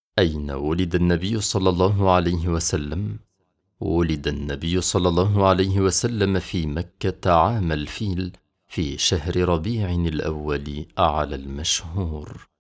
أين ولد النبي صلى الله عليه وسلم؟ ولد النبي صلى الله عليه وسلم في مكة عام الفيل في شهر ربيع الأول على المشهور.